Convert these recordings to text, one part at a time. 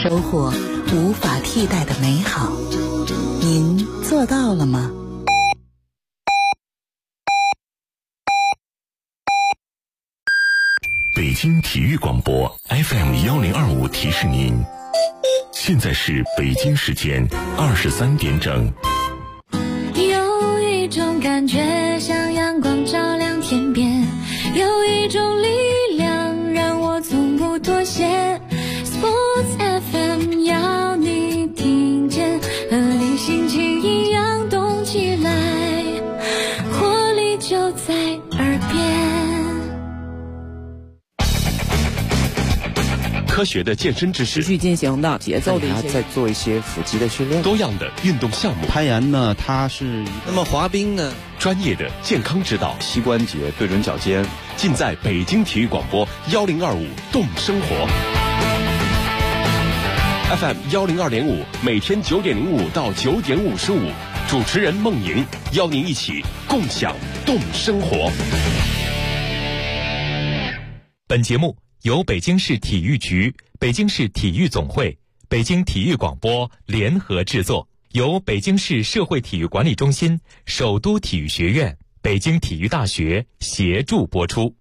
收获无法替代的美好。您做到了吗？ 北京体育广播 FM1025提示您，现在是北京时间23点整。 有一种感觉像阳光照亮天边，有一种力量让我从不妥协。 Sports FM 要你听见，和你心情一样动起来，活力就在耳边。 科学的健身知识， 持续进行的节奏的一些， 再做一些腹肌的训练， 多样的运动项目。 攀岩呢，它是那么滑冰呢， 专业的健康指导， 膝关节对准脚尖， 尽在北京体育广播1025动生活 FM 102.5，每天9点05到9点55，主持人孟莹邀您一起共享动生活。 本节目由北京市体育局、北京市体育总会、北京体育广播联合制作，由北京市社会体育管理中心、首都体育学院、北京体育大学协助播出。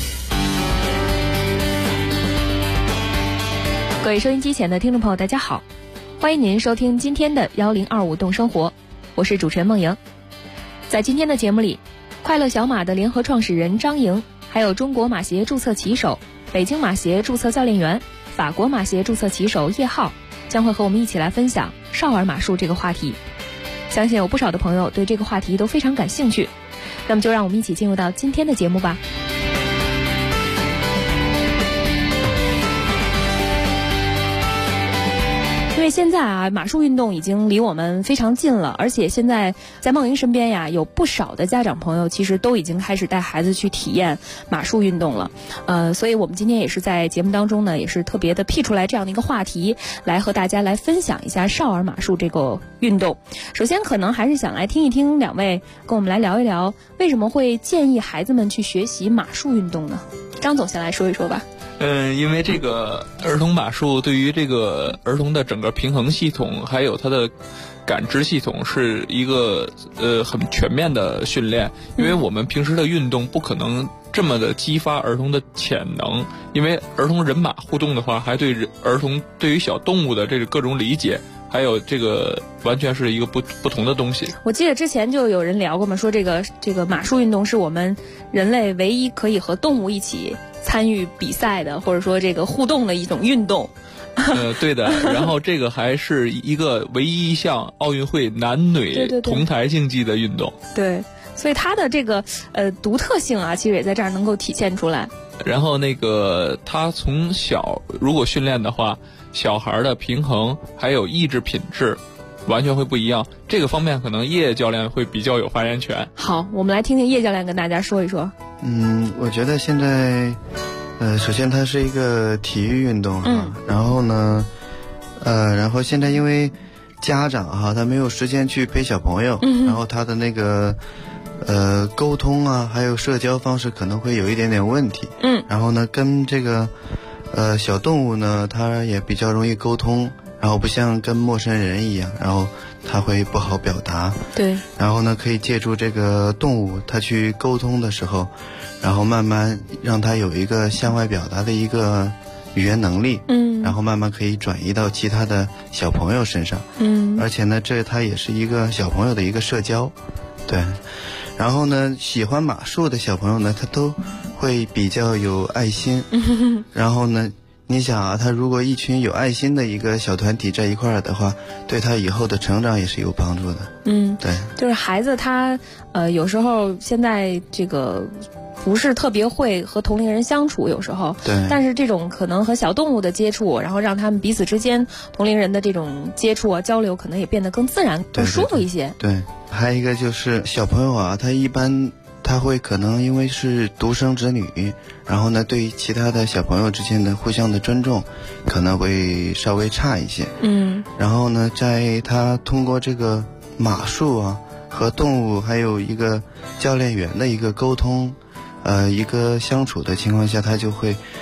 各位收音机前的听众朋友，大家好，欢迎您收听今天的1025动生活，我是主持人孟莹。在今天的节目里，快乐小马的联合创始人张莹，还有中国马协注册骑手、北京马协注册教练员、法国马协注册骑手叶浩将会和我们一起来分享少儿马术这个话题。相信有不少的朋友对这个话题都非常感兴趣，那么就让我们一起进入到今天的节目吧。因为现在啊，马术运动已经离我们非常近了，而且现在在孟莹身边呀，有不少的家长朋友其实都已经开始带孩子去体验马术运动了。所以我们今天也是在节目当中呢，也是特别的辟出来这样的一个话题，来和大家来分享一下少儿马术这个运动。首先可能还是想来听一听两位跟我们来聊一聊，为什么会建议孩子们去学习马术运动呢？张总先来说一说吧。 因为这个儿童马术对于这个儿童的整个平衡系统还有他的感知系统是一个很全面的训练，因为我们平时的运动不可能这么的激发儿童的潜能，因为儿童人马互动的话，还对儿童对于小动物的这个各种理解，还有这个完全是一个不同的东西。 我记得之前就有人聊过嘛，说这个马术运动是我们人类唯一可以和动物一起参与比赛的，或者说这个互动的一种运动。 对的。然后这个还是一个唯一一项奥运会男女同台竞技的运动。 对，所以它的这个独特性啊，其实也在这儿能够体现出来。 然后那个他从小如果训练的话，小孩的平衡还有意志品质完全会不一样，这个方面可能叶教练会比较有发言权。 好，我们来听听叶教练跟大家说一说。 我觉得现在首先它是一个体育运动然后呢然后现在因为家长他没有时间去陪小朋友，然后他的那个沟通啊还有社交方式可能会有一点点问题。然后呢跟这个小动物呢它也比较容易沟通，然后不像跟陌生人一样，然后他会不好表达。对。然后呢可以借助这个动物它去沟通的时候，然后慢慢让他有一个向外表达的一个语言能力，然后慢慢可以转移到其他的小朋友身上。而且呢这它也是一个小朋友的一个社交。对。然后呢喜欢马术的小朋友呢他都会比较有爱心。然后呢你想啊，他如果一群有爱心的一个小团体在一块儿的话，对他以后的成长也是有帮助的。对，就是孩子他有时候现在这个不是特别会和同龄人相处，有时候对，但是这种可能和小动物的接触，然后让他们彼此之间同龄人的这种接触啊交流，可能也变得更自然更舒服一些。对，还有一个就是小朋友啊，他一般他会可能因为是独生子女，然后呢对其他的小朋友之间的互相的尊重可能会稍微差一些。然后呢在他通过这个马术啊和动物还有一个教练员的一个沟通一个相处的情况下，他就会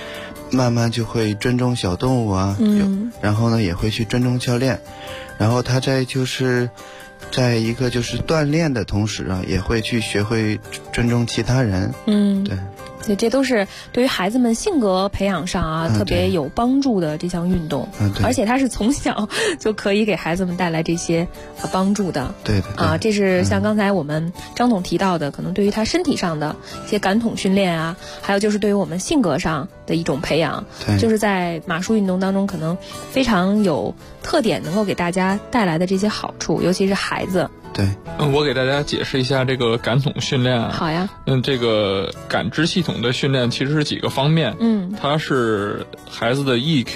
慢慢就会尊重小动物啊，然后呢也会去尊重教练，然后他在一个就是锻炼的同时啊，也会去学会尊重其他人。对。 对，这都是对于孩子们性格培养上啊特别有帮助的这项运动，而且它是从小就可以给孩子们带来这些帮助的。 对这是像刚才我们张总提到的，可能对于他身体上的一些感统训练啊，还有就是对于我们性格上的一种培养，就是在马术运动当中可能非常有特点，能够给大家带来的这些好处，尤其是孩子。 对， 我给大家解释一下这个感统训练啊。 好呀。 这个感知系统的训练其实是几个方面。它是孩子的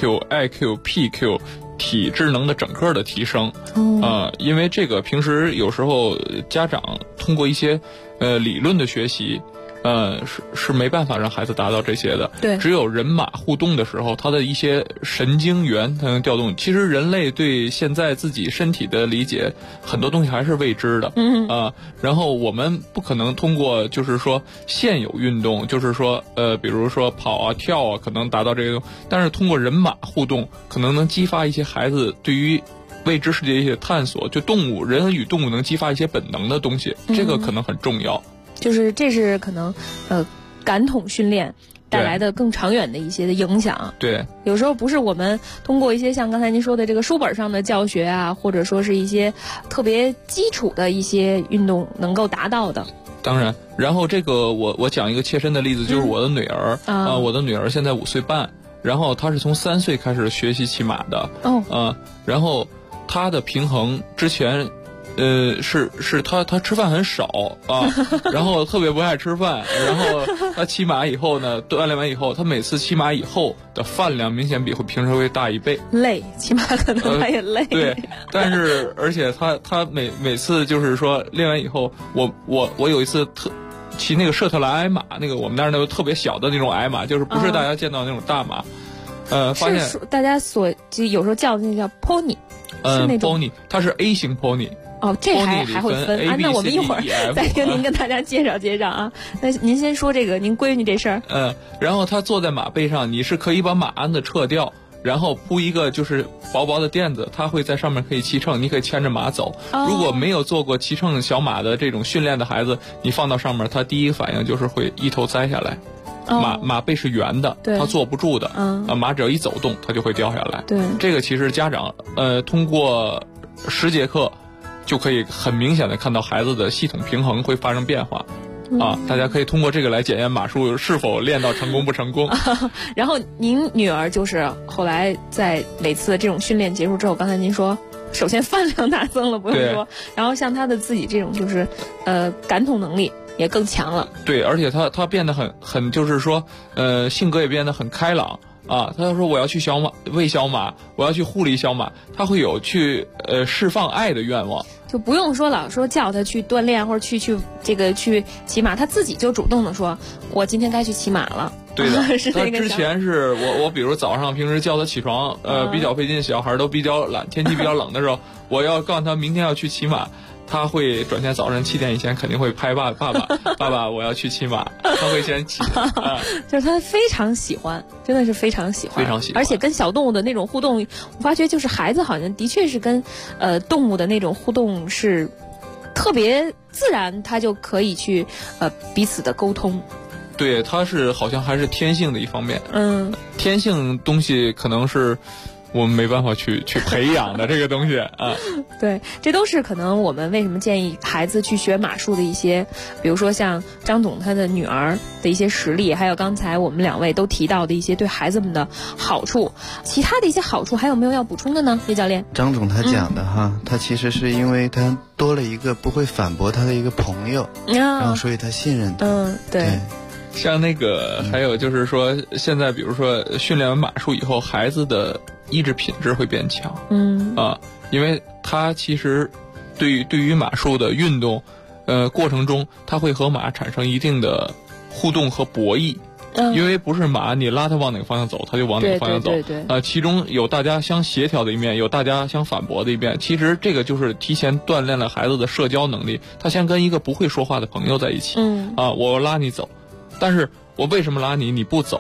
EQ、IQ、PQ 体智能的整个的提升。因为这个平时有时候家长通过一些理论的学习。是没办法让孩子达到这些的。 对， 只有人马互动的时候，他的一些神经元才能调动。其实人类对现在自己身体的理解，很多东西还是未知的。然后我们不可能通过就是说现有运动，就是说比如说跑啊、跳啊，可能达到这个。但是通过人马互动，可能能激发一些孩子对于未知世界一些探索，就人与动物能激发一些本能的东西，这个可能很重要。 就是这是可能感统训练带来的更长远的一些的影响。 对， 有时候不是我们通过一些像刚才您说的这个书本上的教学啊，或者说是一些特别基础的一些运动能够达到的。 当然，然后这个我讲一个切身的例子，就是我的女儿我的女儿现在5岁半，然后她是从3岁开始学习骑马的。然后她的平衡之前是他吃饭很少啊，然后特别不爱吃饭，然后他骑马以后呢，锻炼完以后，他每次骑马以后的饭量明显比平时会大1倍。 累，骑马可能他也累。 对，但是而且他每次就是说练完以后，我有一次骑那个舍特兰矮马，那个我们那儿那个特别小的那种矮马，就是不是大家见到那种大马。发现是大家就有时候叫的那叫 pony， 是那种 pony， 它是 A 型 pony。 这还会分啊？那我们一会儿再听您跟大家介绍介绍啊。那您先说这个您闺女这事儿。 然后她坐在马背上，你是可以把马鞍子撤掉，然后铺一个就是薄薄的垫子，她会在上面可以骑乘，你可以牵着马走。如果没有做过骑乘小马的这种训练的孩子，你放到上面，他第一个反应就是会一头栽下来。马背是圆的，他坐不住的。马只要一走动，它就会掉下来。 对， 这个其实家长通过10节课。就可以很明显的看到孩子的系统平衡会发生变化。大家可以通过这个来检验马术是否练到成功不成功。 然后您女儿就是后来在每次这种训练结束之后，刚才您说首先饭量大增了不用说，然后像她的自己这种就是感统能力也更强了。 对，而且她变得很就是说性格也变得很开朗。他就说我要去喂小马，我要去护理小马，他会有去释放爱的愿望， 就不用说老说叫他去锻炼或者去骑马，他自己就主动的说我今天该去骑马了。 对的， 是他之前是我比如早上平时叫他起床比较费劲，小孩都比较懒，天气比较冷的时候，我要告诉他明天要去骑马。他会转天早上7点以前肯定会拍爸爸我要去骑马，他会先骑。 就是他非常喜欢，真的是非常喜欢， 非常喜欢。 而且跟小动物的那种互动，我发觉就是孩子好像的确是跟动物的那种互动是特别自然，他就可以去彼此的沟通。 对，他是好像还是天性的一方面。天性东西可能是我们没办法去培养的这个东西啊。 对，这都是可能我们为什么建议孩子去学马术的一些，比如说像张总他的女儿的一些实例，还有刚才我们2位都提到的一些对孩子们的好处。其他的一些好处还有没有要补充的呢？叶教练， 张总他讲的他其实是因为他多了一个不会反驳他的一个朋友，然后所以他信任他。 对。 像那个还有就是说，现在比如说训练完马术以后，孩子的意志品质会变强。因为他其实对于马术的运动过程中，他会和马产生一定的互动和博弈。因为不是马你拉他往哪个方向走，他就往哪个方向走。 对。 其中有大家相协调的一面，有大家相反驳的一面。其实这个就是提前锻炼了孩子的社交能力。他先跟一个不会说话的朋友在一起。我拉你走。但是我为什么拉你？你不走，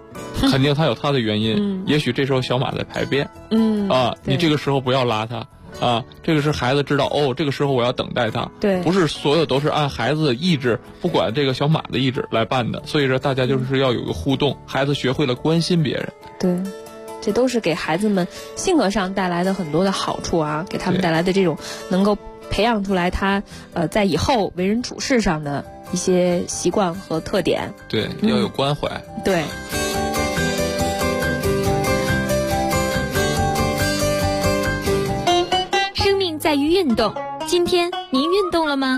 肯定它有它的原因。也许这时候小马在排便。你这个时候不要拉它。这个是孩子知道这个时候我要等待他。 对， 不是所有都是按孩子的意志，不管这个小马的意志来办的。所以说大家就是要有个互动，孩子学会了关心别人。 对，这都是给孩子们性格上带来的很多的好处啊，给他们带来的这种能够培养出来他在以后为人处事上的一些习惯和特点。 对，要有关怀。 对。 在于运动，今天您运动了吗？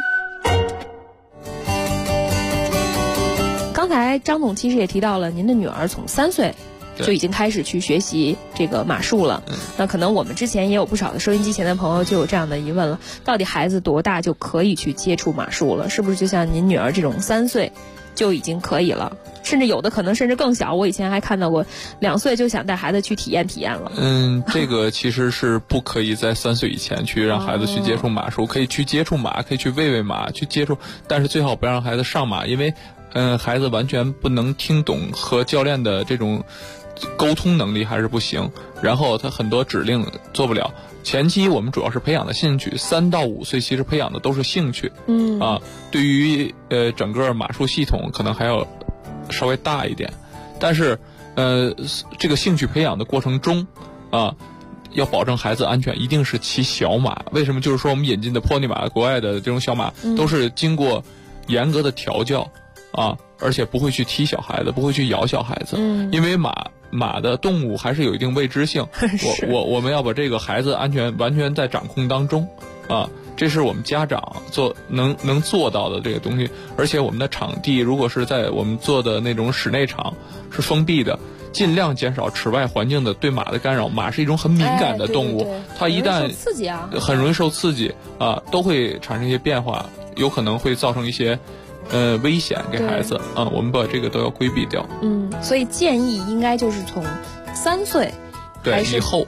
刚才张总其实也提到了，您的女儿从3岁就已经开始去学习这个马术了。那可能我们之前也有不少的收音机前的朋友就有这样的疑问了：到底孩子多大就可以去接触马术了？是不是就像您女儿这种3岁就已经可以了？甚至有的可能甚至更小，我以前还看到过2岁就想带孩子去体验了。 这个其实是不可以在3岁以前去让孩子去接触马术。可以去接触马，可以去喂马，去接触，但是最好不要让孩子上马，因为孩子完全不能听懂和教练的这种沟通能力还是不行，然后他很多指令做不了。前期我们主要是培养的兴趣，3到5岁其实培养的都是兴趣。对于整个马术系统可能还要稍微大一点，但是这个兴趣培养的过程中要保证孩子安全，一定是骑小马。为什么？就是说我们引进的 pony 马，国外的这种小马都是经过严格的调教而且不会去踢小孩子，不会去咬小孩子。因为马的动物还是有一定未知性。我们要把这个孩子安全完全在掌控当中这是我们家长能做到的这个东西。而且我们的场地如果是在我们做的那种室内场是封闭的，尽量减少室外环境的对马的干扰。马是一种很敏感的动物，它一旦很容易受刺激都会产生一些变化，有可能会造成一些危险给孩子我们把这个都要规避掉。 所以建议应该就是从3岁。 对， 以后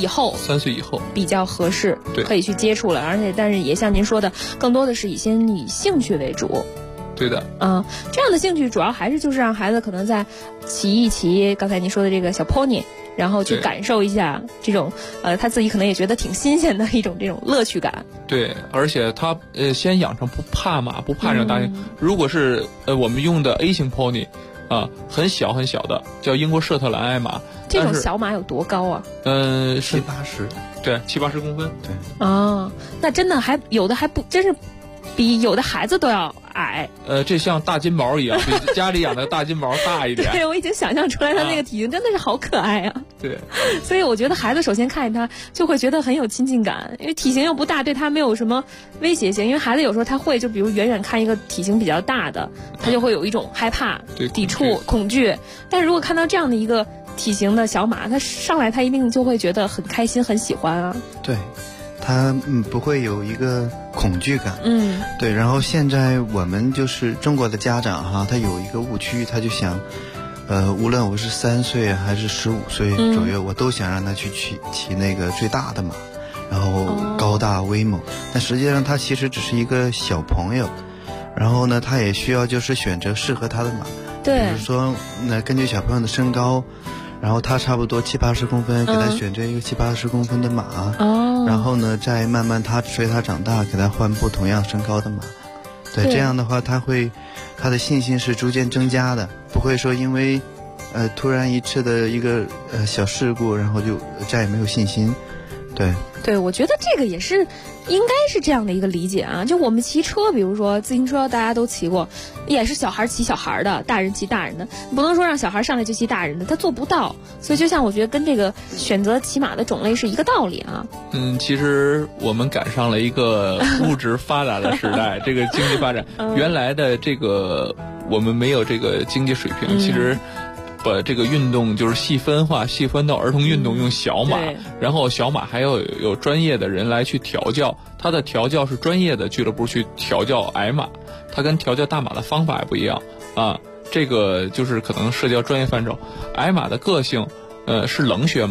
3岁以后比较合适，可以去接触了。但是也像您说的，更多的是以兴趣为主。 对的。 这样的兴趣主要还是就是让孩子可能在骑一骑刚才您说的这个小 pony， 然后去感受一下这种他自己可能也觉得挺新鲜的一种这种乐趣感。 对，而且他先养成不怕马，不怕这种大型。如果是我们用的 A 型 pony。很小很小的，叫英国舍特兰埃马。 这种小马有多高啊 ？70-80， 对，70-80公分。 对。 那真的有的还不真是比有的孩子都要矮。 这像大金毛一样，比家里养的大金毛大一点。 对，我已经想象出来他那个体型真的是好可爱啊。 对。 所以我觉得孩子首先看见他就会觉得很有亲近感，因为体型又不大，对他没有什么威胁性。因为孩子有时候他会就比如远远看一个体型比较大的，他就会有一种害怕、抵触、恐惧。但是如果看到这样的一个体型的小马，他上来他一定就会觉得很开心、很喜欢啊。 对。他不会有一个恐惧感。对。然后现在我们就是中国的家长他有一个误区，他就想无论我是3岁还是15岁左右，我都想让他去骑那个最大的马，然后高大威猛。但实际上他其实只是一个小朋友，然后呢他也需要就是选择适合他的马。 对。 比如说根据小朋友的身高，然后他差不多70-80公分，给他选择一个70-80公分的马。然后呢再慢慢随他长大，给他换不同样身高的马。对。这样的话他的信心是逐渐增加的，不会说因为突然一次的一个小事故，然后就再也没有信心。对， 我觉得这个也是应该是这样的一个理解啊。就我们骑车，比如说自行车，大家都骑过，也是小孩骑小孩的，大人骑大人的，不能说让小孩上来就骑大人的，他做不到。所以就像我觉得跟这个选择骑马的种类是一个道理啊。 其实我们赶上了一个物质发达的时代，这个经济发展，原来的这个我们没有这个经济水平，其实。把这个运动就是细分到儿童运动，用小马，然后小马还要有专业的人来去调教，他的调教是专业的俱乐部去调教矮马，他跟调教大马的方法也不一样这个就是可能涉及到专业范畴。矮马的个性是冷血马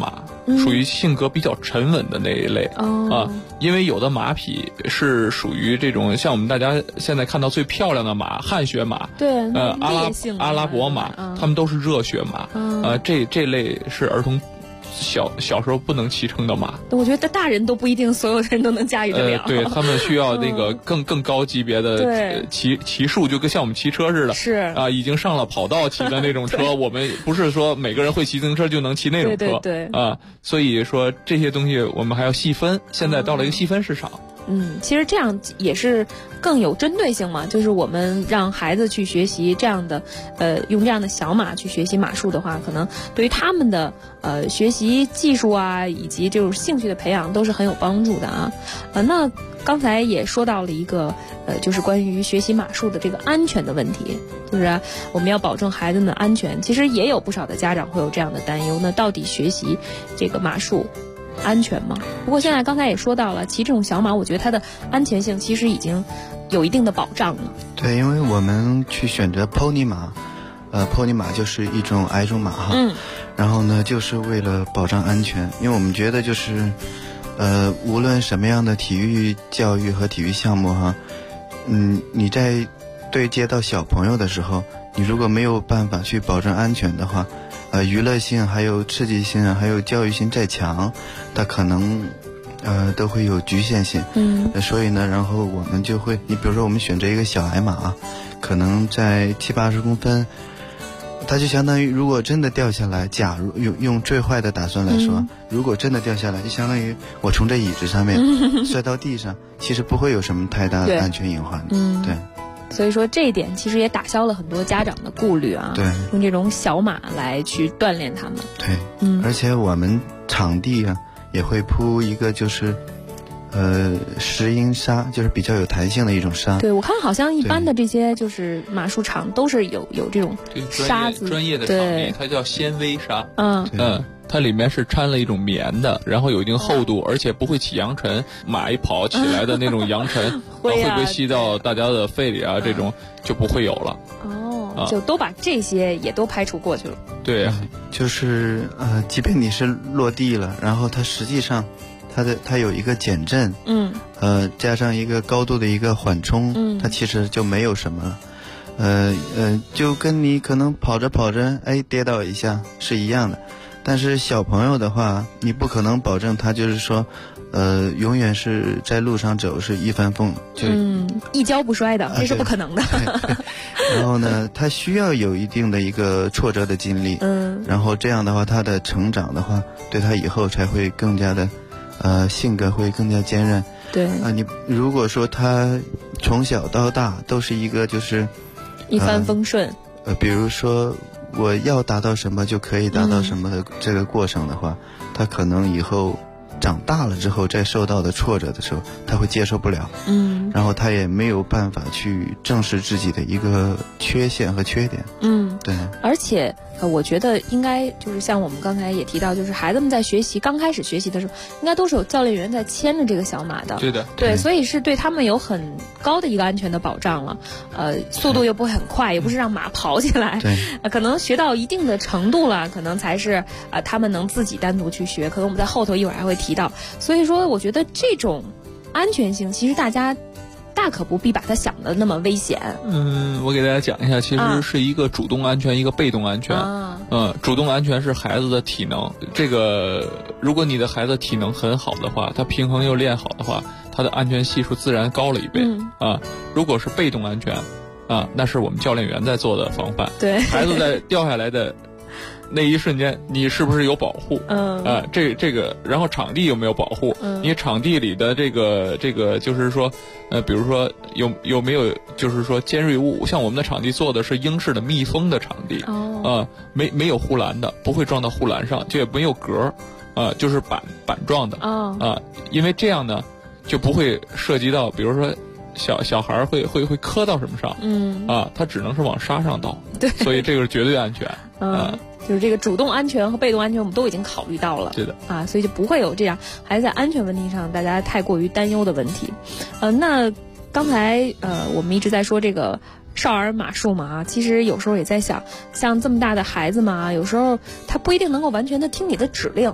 属于性格比较沉稳的那一类因为有的马匹是属于这种像我们大家现在看到最漂亮的马，汗血马， 对， 阿拉伯马，他们都是热血马，这类是儿童小时候不能骑乘的马。 我觉得大人都不一定所有的人都能驾驭得了。 对，他们需要那个更高级别的骑术，就跟像我们骑车似的。 是已经上了跑道骑的那种车，我们不是说每个人会骑自行车就能骑那种车。 对所以说这些东西我们还要细分。现在到了一个细分市场。 其实这样也是更有针对性嘛，就是我们让孩子去学习这样的，用这样的小马去学习马术的话，可能对于他们的学习技术啊，以及这种兴趣的培养都是很有帮助的啊。那刚才也说到了一个就是关于学习马术的这个安全的问题，就是我们要保证孩子们的安全。其实也有不少的家长会有这样的担忧，那到底学习这个马术安全吗？不过现在刚才也说到了，骑这种小马，我觉得它的安全性其实已经有一定的保障了。 对，因为我们去选择 pony 马，pony 马就是一种矮种马哈，然后呢，就是为了保障安全，因为我们觉得就是，无论什么样的体育教育和体育项目哈，你在对接到小朋友的时候，你如果没有办法去保证安全的话，娱乐性还有刺激性还有教育性再强，它可能都会有局限性。所以呢，然后我们就会，你比如说我们选择一个小矮马，可能在70-80公分，它就相当于如果真的掉下来，假如用最坏的打算来说，如果真的掉下来，就相当于我从这椅子上面摔到地上，其实不会有什么太大的安全隐患。对。 所以说这一点其实也打消了很多家长的顾虑啊。 对， 用这种小马来去锻炼他们。 对，而且我们场地也会铺一个就是石英沙，就是比较有弹性的一种沙。 对，我看好像一般的这些就是马术场都是有这种沙子， 专业的场地，它叫纤维沙。它里面是掺了一种棉的，然后有一定厚度，而且不会起扬尘。马一跑起来的那种扬尘会不会吸到大家的肺里啊？这种就不会有了。 就都把这些也都排除过去了。 对， 就是即便你是落地了，然后它实际上它有一个减震，加上一个高度的一个缓冲，它其实就没有什么了。就跟你可能跑着跑着，跌倒一下是一样的。但是小朋友的话，你不可能保证他就是说，永远是在路上走是一帆风，就一跤不摔的，这是不可能的。 然后呢，他需要有一定的一个挫折的经历，然后这样的话，他的成长的话，对他以后才会更加的，性格会更加坚韧。 对你如果说他从小到大都是一个就是一帆风顺， 比如说我要达到什么就可以达到什么的这个过程的话，他可能以后长大了之后再受到的挫折的时候，他会接受不了，然后他也没有办法去正视自己的一个缺陷和缺点。对。 而且我觉得应该就是像我们刚才也提到，就是孩子们在刚开始学习的时候，应该都是有教练员在牵着这个小马的。 对的。 对，所以是对他们有很高的一个安全的保障了。速度又不会很快，也不是让马跑起来。 对。 可能学到一定的程度了，可能才是他们能自己单独去学。可能我们在后头一会儿还会提到。所以说，我觉得这种安全性，其实大家大可不必把它想的那么危险。 我给大家讲一下，其实是一个主动安全，一个被动安全。主动安全是孩子的体能，这个如果你的孩子体能很好的话，他平衡又练好的话，他的安全系数自然高了一倍。如果是被动安全，那是我们教练员在做的防范。 对， 孩子在掉下来的那一瞬间，你是不是有保护？这个，然后场地有没有保护？你场地里的这个就是说，比如说有没有就是说尖锐物？像我们的场地做的是英式的密封的场地，没有护栏的，不会撞到护栏上，就也没有格，就是板状的，因为这样呢就不会涉及到，比如说小孩会磕到什么上，他只能是往沙上倒， 对， 所以这个是绝对安全， 就是这个主动安全和被动安全我们都已经考虑到了， 对的所以就不会有这样还在安全问题上大家太过于担忧的问题。那刚才我们一直在说这个少儿马术嘛，其实有时候也在想，像这么大的孩子嘛，有时候他不一定能够完全的听你的指令。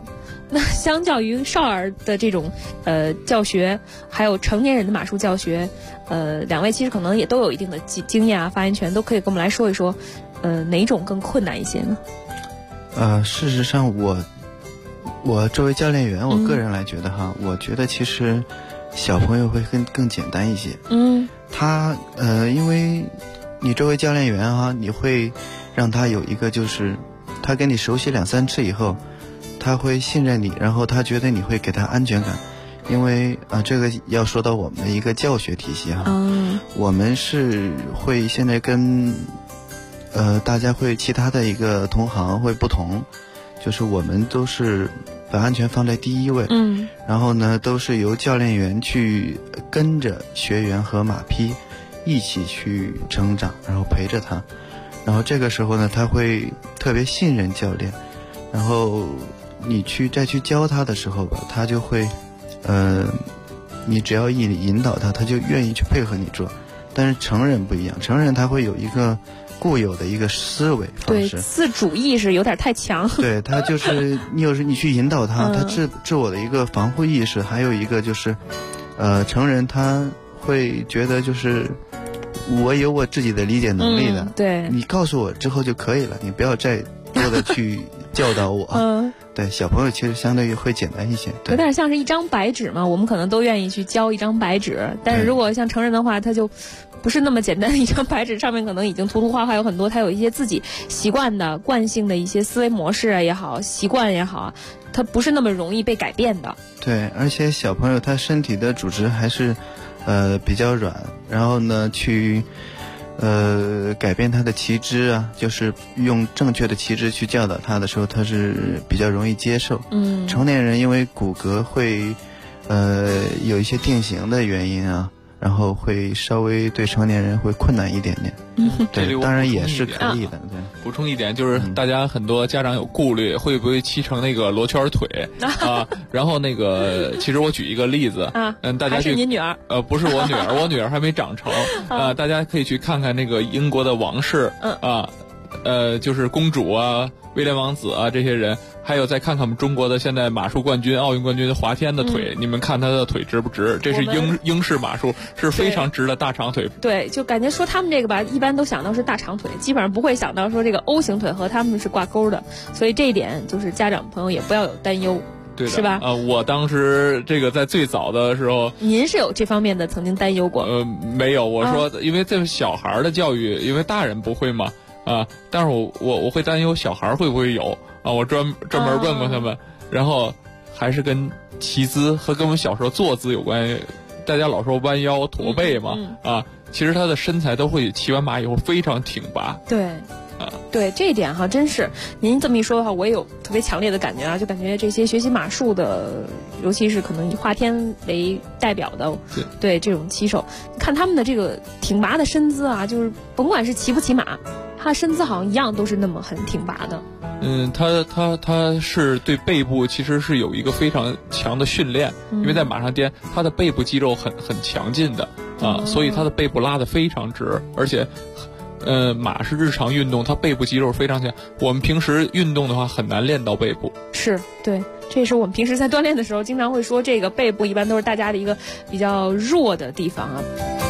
那相较于少儿的这种教学，还有成年人的马术教学，两位其实可能也都有一定的经验啊，发言权都可以跟我们来说一说，哪种更困难一些呢？ 事实上我作为教练员，我个人来觉得哈，我觉得其实小朋友会更简单一些。他因为你作为教练员哈，你会让他有一个就是他跟你熟悉2-3次以后，他会信任你，然后他觉得你会给他安全感。因为这个要说到我们的一个教学体系哈，我们是会现在跟大家会其他的一个同行会不同，就是我们都是把安全放在第一位，然后呢都是由教练员去跟着学员和马匹一起去成长，然后陪着他，然后这个时候呢他会特别信任教练，然后你再去教他的时候吧，他就会你只要引导他，他就愿意去配合你做。但是成人不一样，成人他会有一个固有的一个思维方式， 对，自主意识有点太强。 对，他就是你有时你去引导他，他自我的一个防护意识，还有一个就是成人他会觉得就是我有我自己的理解能力的， 对， 你告诉我之后就可以了，你不要再多的去教导我。对，小朋友其实相对于会简单一些， 有点像是一张白纸嘛，我们可能都愿意去教一张白纸，但是如果像成人的话，他就不是那么简单的一张白纸，上面可能已经涂涂画画有很多，他有一些自己习惯的惯性的一些思维模式也好，习惯也好，他不是那么容易被改变的。 对，而且小朋友他身体的组织还是比较软，然后呢去改变他的骑姿啊，就是用正确的骑姿去教导他的时候，他是比较容易接受。成年人因为骨骼会有一些定型的原因啊，然后会稍微对成年人会困难一点点。对，当然也是可以的。对， 补充一点就是大家很多家长有顾虑，会不会骑成那个罗圈腿啊？然后那个其实我举一个例子大家还是您女儿？ 不是我女儿，我女儿还没长成大家可以去看看那个英国的王室就是公主啊、威廉王子啊这些人，还有再看看我们中国的现在马术冠军、奥运冠军的华天的腿，你们看他的腿直不直？这是英式马术，是非常直的大长腿。 对，就感觉说他们这个吧，一般都想到是大长腿，基本上不会想到说这个 O 型腿和他们是挂钩的，所以这一点就是家长朋友也不要有担忧。 对的， 是吧？ 我当时这个在最早的时候， 您是有这方面的曾经担忧过？ 没有，我说因为这小孩的教育，因为大人不会嘛。但是我会担忧小孩会不会有我专门问过他们，然后还是跟骑姿和跟我们小时候坐姿有关系。大家老说弯腰驼背嘛，其实他的身材都会骑完马以后非常挺拔。 对。对这一点哈，真是您这么一说的话，我也有特别强烈的感觉啊，就感觉这些学习马术的，尤其是可能以华天为代表的，对这种骑手，看他们的这个挺拔的身姿啊，就是甭管是骑不骑马，他的身姿好像一样都是那么很挺拔的。 他是对背部其实是有一个非常强的训练，因为在马上颠，他的背部肌肉很强劲的所以他的背部拉得非常直，而且。马是日常运动，它背部肌肉非常强。我们平时运动的话很难练到背部。 是，对，这也是我们平时在锻炼的时候经常会说，这个背部一般都是大家的一个比较弱的地方啊。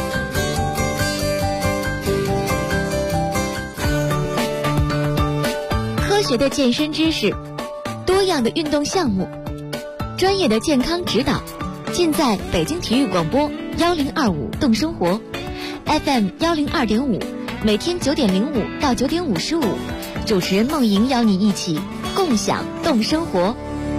科学的健身知识，多样的运动项目，专业的健康指导，尽在北京体育广播1025动生活 FM 102.5。每天9点05到9点55，主持人梦莹邀你一起共享动生活。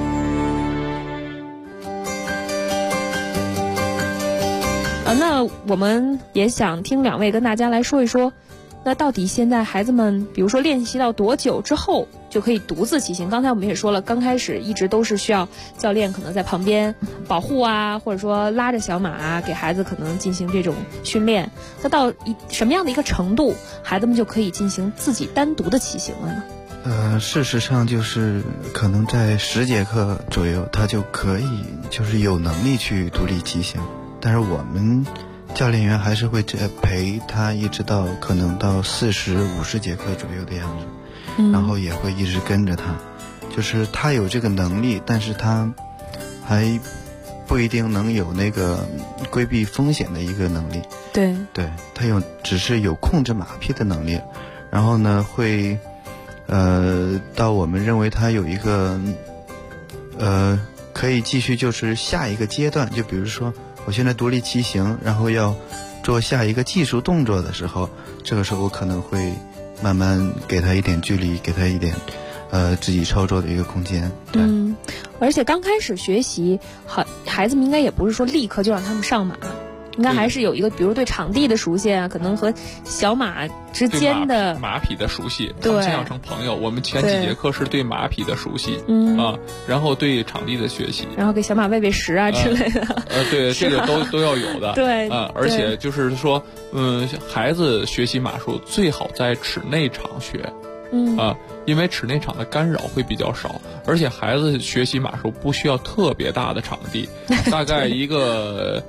那我们也想听两位跟大家来说一说，那到底现在孩子们，比如说练习到多久之后就可以独自骑行？刚才我们也说了，刚开始一直都是需要教练可能在旁边保护啊，或者说拉着小马啊，给孩子可能进行这种训练。那到什么样的一个程度，孩子们就可以进行自己单独的骑行了呢？ 事实上就是可能在10节课左右，他就可以就是有能力去独立骑行。但是我们教练员还是会陪他一直到可能到40、50节课左右的样子，然后也会一直跟着他， 就是他有这个能力，但是他还不一定能有那个规避风险的一个能力。 对， 他只是有控制马匹的能力，然后呢会到我们认为他有一个可以继续就是下一个阶段，就比如说我现在独立骑行，然后要做下一个技术动作的时候，这个时候我可能会慢慢给他一点距离，给他一点自己操作的一个空间。对， 而且刚开始学习，孩子们应该也不是说立刻就让他们上马，应该还是有一个，比如对场地的熟悉啊，可能和小马之间的马匹的熟悉， 对， 先养成朋友。我们前几节课是对马匹的熟悉，然后对场地的学习， 然后给小马喂喂食啊之类的。 对，这个都要有的。 对， 而且就是说，孩子学习马术最好在室内场学。因为室内场的干扰会比较少，而且孩子学习马术不需要特别大的场地，大概一个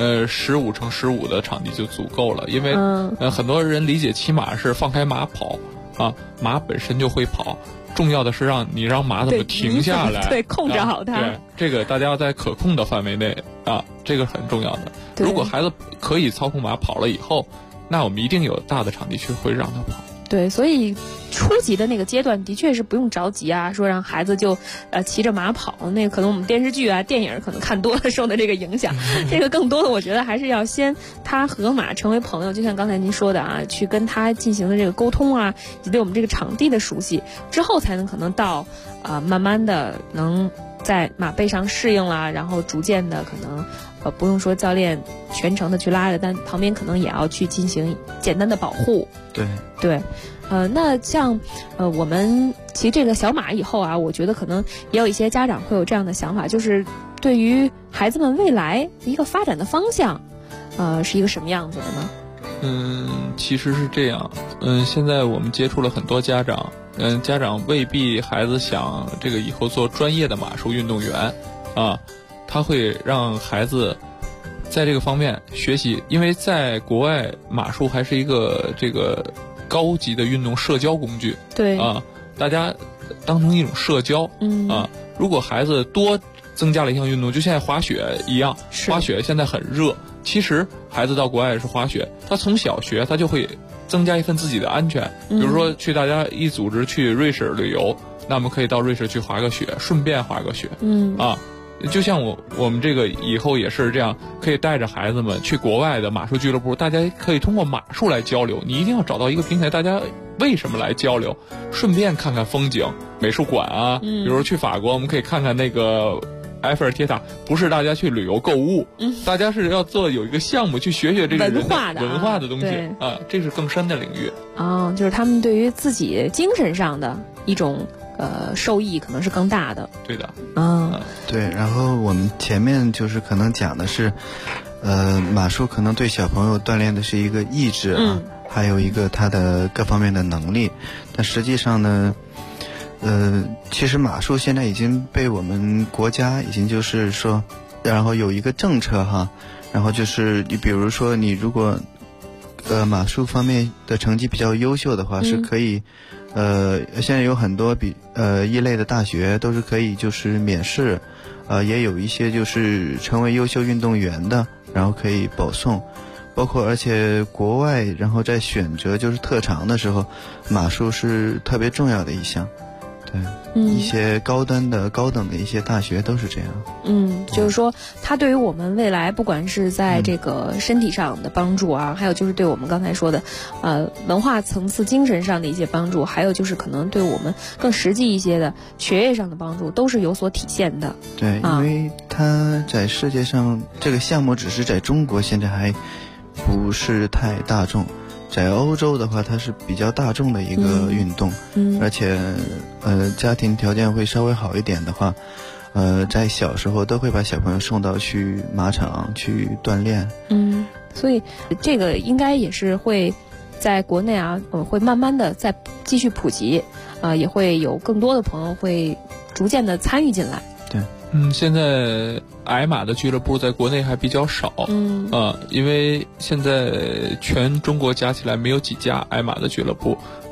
15×15的场地就足够了。因为很多人理解骑马是放开马跑啊，马本身就会跑，重要的是让马怎么停下来， 对，控制好它。 对，这个大家要在可控的范围内啊，这个很重要的。如果孩子可以操控马跑了以后，那我们一定有大的场地去会让他跑。 对，所以初级的那个阶段的确是不用着急啊，说让孩子就骑着马跑，那可能我们电视剧啊电影可能看多了受的这个影响，这个更多的我觉得还是要先他和马成为朋友，就像刚才您说的啊，去跟他进行的这个沟通啊，以及对我们这个场地的熟悉之后，才能可能到慢慢的能在马背上适应啦，然后逐渐的可能不用说教练全程的去拉着，但旁边可能也要去进行简单的保护。对，那像我们骑这个小马以后啊，我觉得可能也有一些家长会有这样的想法，就是对于孩子们未来一个发展的方向，是一个什么样子的呢？ 其实是这样，现在我们接触了很多家长，家长未必孩子想这个以后做专业的马术运动员啊，他会让孩子在这个方面学习，因为在国外马术还是一个这个高级的运动社交工具。 对啊，大家当成一种社交。如果孩子多增加了一项运动，就现在滑雪一样，滑雪现在很热。其实孩子到国外是滑雪，他从小学他就会增加一份自己的安全。比如说大家一组织去瑞士旅游，那我们可以到瑞士去滑个雪，顺便滑个雪。就像我们这个以后也是这样，可以带着孩子们去国外的马术俱乐部，大家可以通过马术来交流。你一定要找到一个平台，大家为什么来交流？顺便看看风景、美术馆啊，比如去法国，我们可以看看那个埃菲尔铁塔，不是大家去旅游购物，大家是要有一个项目去学这个文化的东西啊，这是更深的领域。 就是他们对于自己精神上的一种受益可能是更大的。 对的， 对。然后我们前面就是可能讲的是，马术可能对小朋友锻炼的是一个意志啊，还有一个他的各方面的能力。但实际上呢，其实马术现在已经被我们国家已经就是说，然后有一个政策哈，然后就是你比如说你如果马术方面的成绩比较优秀的话，是可以。现在有很多一类的大学都是可以就是免试，也有一些就是成为优秀运动员的，然后可以保送，包括而且国外然后在选择就是特长的时候，马术是特别重要的一项。对，一些高等的一些大学都是这样。 就是说它对于我们未来不管是在这个身体上的帮助啊，还有就是对我们刚才说的文化层次精神上的一些帮助，还有就是可能对我们更实际一些的学业上的帮助都是有所体现的。 对，因为它在世界上这个项目只是在中国现在还不是太大众，在欧洲的话它是比较大众的一个运动，而且家庭条件会稍微好一点的话，在小时候都会把小朋友送到去马场去锻炼。 所以这个应该也是会在国内啊，会慢慢的再继续普及，也会有更多的朋友会逐渐的参与进来。 对， 现在矮马的俱乐部在国内还比较少，因为现在全中国加起来没有几家矮马的俱乐部，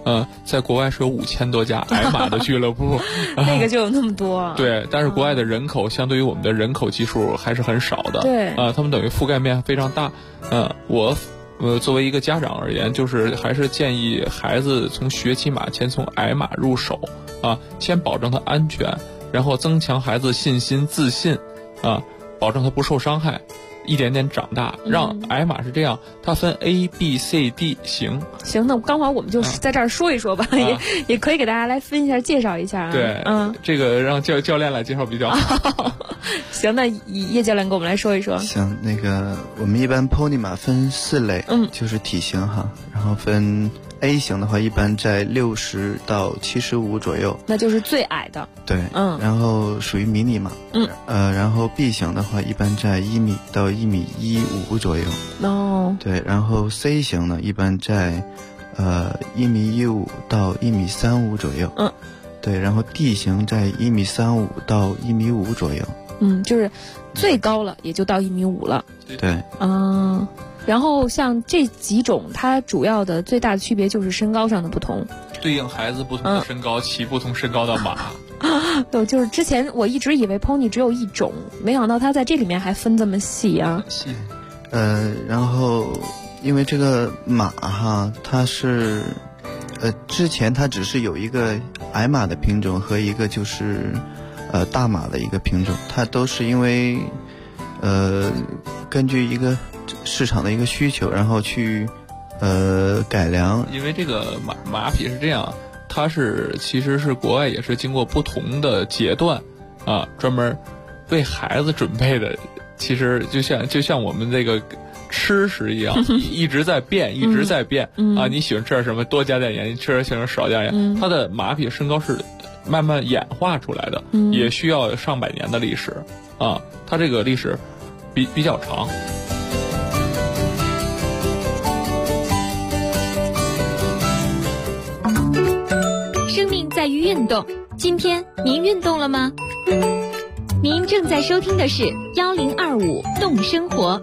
在国外是有5000多家矮马的俱乐部， 那个就有那么多。 对，但是国外的人口相对于我们的人口基数还是很少的。 对， 他们等于覆盖面非常大。我作为一个家长而言，就是还是建议孩子从学骑马前从矮马入手先保证他安全，然后增强孩子信心自信保证他不受伤害。一点点长大，让矮马是这样，它分 A、B、C、D 型。 行，那刚好我们就在这儿说一说吧，也可以给大家来分一下、介绍一下。 对，这个让教练来介绍比较好。 行，那叶教练给我们来说一说。 行，那个我们一般 pony 马分4类，就是体型哈，然后分 A 型的话，一般在60到75左右， 那就是最矮的。 对，然后属于迷你马，然后 B 型的话，一般在1米到1.15米左右。 哦， 对，然后 C 型呢，一般在1.15米到1.35米左右。对，然后 D 型在1.35米到1.5米左右。 就是最高了也就到1.5米了。 对， 然后像这几种，它主要的最大的区别就是身高上的不同， 对应孩子不同的身高，骑不同身高的马。 对，就是之前我一直以为 pony 只有一种，没想到它在这里面还分这么细啊。 然后因为这个马哈，它是之前它只是有一个矮马的品种和一个就是大马的一个品种，它都是因为根据一个市场的一个需求，然后去改良。 因为这个马匹是这样，它其实是国外也是经过不同的阶段专门为孩子准备的。其实就像我们这个吃食一样，一直在变，一直在变你喜欢吃点什么，多加点盐；你吃点喜欢少加盐。它的马匹身高是慢慢演化出来的，也需要上百年的历史它这个历史比较长。 生命在于运动，今天您运动了吗？您正在收听的是1025动生活。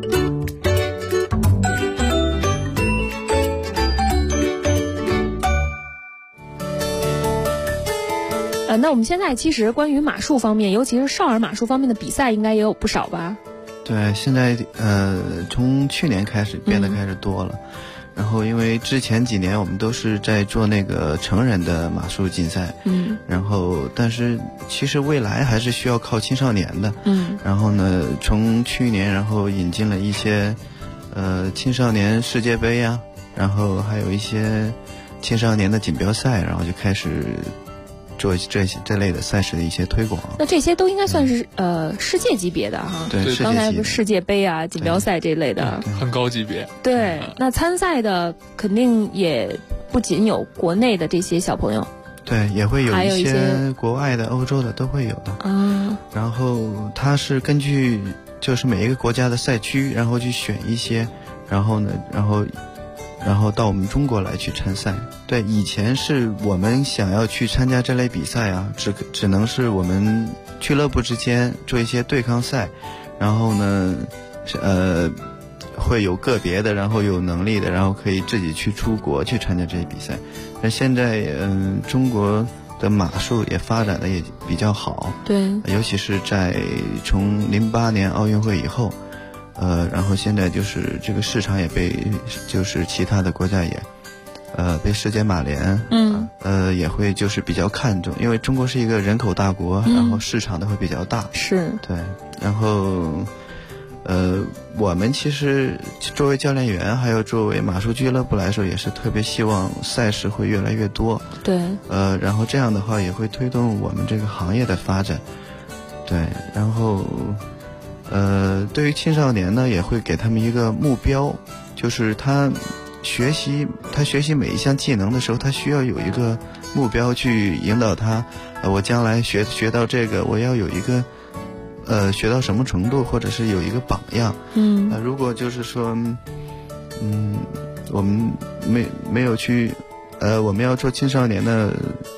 那我们现在其实关于马术方面，尤其是少儿马术方面的比赛，应该也有不少吧？ 对，现在从去年开始变得开始多了。然后因为之前几年我们都是在做那个成人的马术竞赛，然后但是其实未来还是需要靠青少年的，然后呢，从去年然后引进了一些青少年世界杯啊，然后还有一些青少年的锦标赛，然后就开始做这类的赛事的一些推广。 那这些都应该算是世界级别的哈。 对， 刚才不是世界杯啊、锦标赛这类的， 很高级别。 对，那参赛的肯定也不仅有国内的这些小朋友， 对，也会有一些国外的、欧洲的都会有的啊。然后它是根据就是每一个国家的赛区，然后去选一些，然后呢，然后到我们中国来去参赛。对，以前是我们想要去参加这类比赛啊，只能是我们俱乐部之间做一些对抗赛，然后呢，会有个别的，然后有能力的，然后可以自己去出国去参加这些比赛。但现在中国的马术也发展的也比较好， 对， 尤其是从08年奥运会以后。然后现在就是这个市场也被就是其他的国家也被世界马联也会就是比较看重，因为中国是一个人口大国，然后市场都会比较大， 是对。然后我们其实作为教练员还有作为马术俱乐部来说，也是特别希望赛事会越来越多， 对， 然后这样的话也会推动我们这个行业的发展，对。然后对于青少年呢，也会给他们一个目标，就是他学习每一项技能的时候，他需要有一个目标去引导他。我将来学到这个，我要有一个学到什么程度，或者是有一个榜样。如果就是说，我们没有去，我们要做青少年的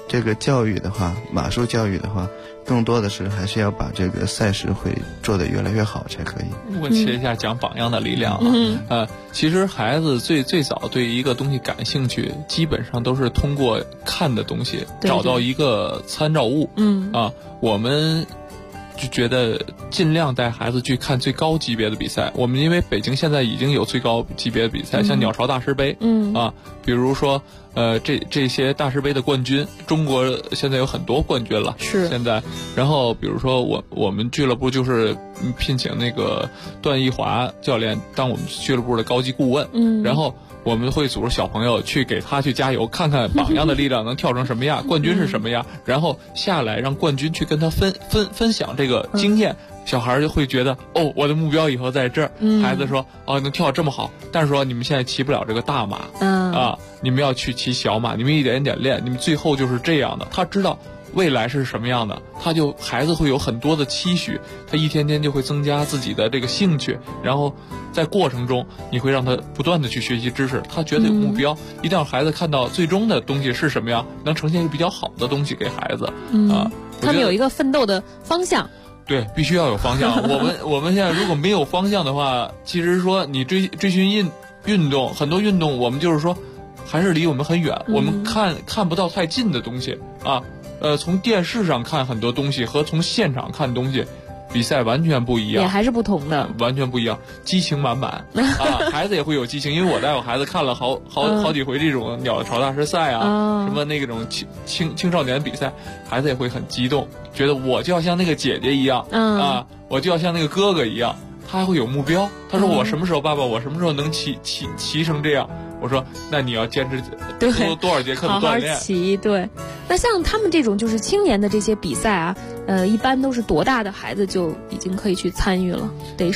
这个教育的话，马术教育的话，更多的是还是要把这个赛事会做得越来越好才可以。 我切一下讲榜样的力量其实孩子最早对一个东西感兴趣，基本上都是通过看的东西找到一个参照物。我们就觉得尽量带孩子去看最高级别的比赛。我们因为北京现在已经有最高级别的比赛，像鸟巢大师杯，比如说这些大师杯的冠军，中国现在有很多冠军了， 是现在。然后比如说我们俱乐部就是聘请那个段奕华教练当我们俱乐部的高级顾问，然后我们会组织小朋友去给他去加油，看看榜样的力量能跳成什么样，冠军是什么样，然后下来让冠军去跟他分享这个经验。小孩就会觉得我的目标以后在这儿。孩子说能跳这么好，但是说你们现在骑不了这个大马，你们要去骑小马，你们一点一点练，你们最后就是这样的。他知道未来是什么样的，孩子会有很多的期许，他一天天就会增加自己的这个兴趣，然后在过程中你会让他不断的去学习知识，他觉得有目标，一定要孩子看到最终的东西是什么样，能呈现一个比较好的东西给孩子。 他们有一个奋斗的方向。 对，必须要有方向。我们现在如果没有方向的话，其实说你追寻运动，很多运动我们就是说还是离我们很远，我们看不到太近的东西啊。从电视上看很多东西和从现场看东西，比赛完全不一样， 也还是不同的， 完全不一样，激情满满孩子也会有激情，因为我带我孩子看了好几回这种鸟巢大师赛什么那种青少年比赛，孩子也会很激动，觉得我就要像那个姐姐一样我就要像那个哥哥一样。他还会有目标，他说我什么时候爸爸，我什么时候能骑成这样。我说那你要坚持多少节课的锻炼， 好好骑。对，那像他们这种就是青年的这些比赛一般都是多大的孩子就已经可以去参与了？得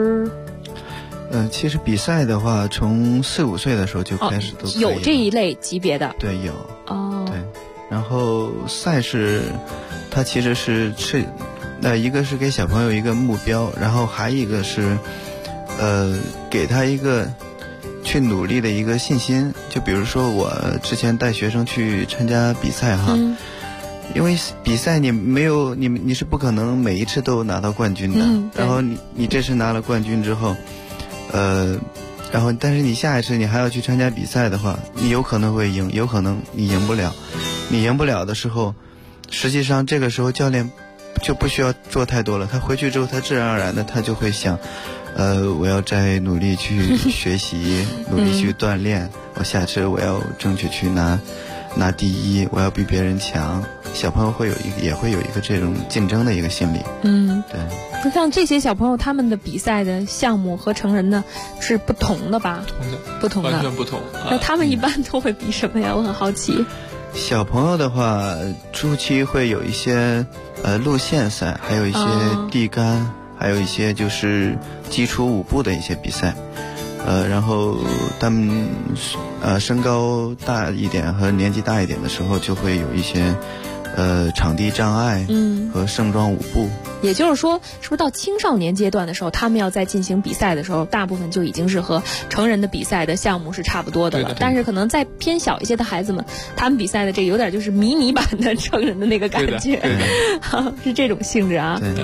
其实比赛的话，从4、5岁的时候就开始都可以有这一类级别的。 对，有对。然后赛事它其实是一个是给小朋友一个目标，然后还一个是给他一个去努力的一个信心。就比如说我之前带学生去参加比赛因为比赛你是不可能每一次都拿到冠军的，然后你这次拿了冠军之后然后但是你下一次你还要去参加比赛的话，你有可能会赢，有可能你赢不了。你赢不了的时候，实际上这个时候教练就不需要做太多了，他回去之后他自然而然的他就会想我要再努力去学习努力去锻炼，我下次我要争取去拿第一，我要比别人强。小朋友也会有一个这种竞争的一个心理。对。 那像这些小朋友他们的比赛的项目和成人的是不同的吧？不同的， 完全不同。 那他们一般都会比什么呀？我很好奇。 小朋友的话，初期会有一些路线赛，还有一些地杆，还有一些就是基础舞步的一些比赛。然后他们身高大一点和年纪大一点的时候，就会有一些场地障碍和盛装舞步。 也就是说，是不是到青少年阶段的时候，他们要在进行比赛的时候，大部分就已经是和成人的比赛的项目是差不多的了。但是可能再偏小一些的孩子们，他们比赛的这个有点就是迷你版的成人的那个感觉，是这种性质啊。 对。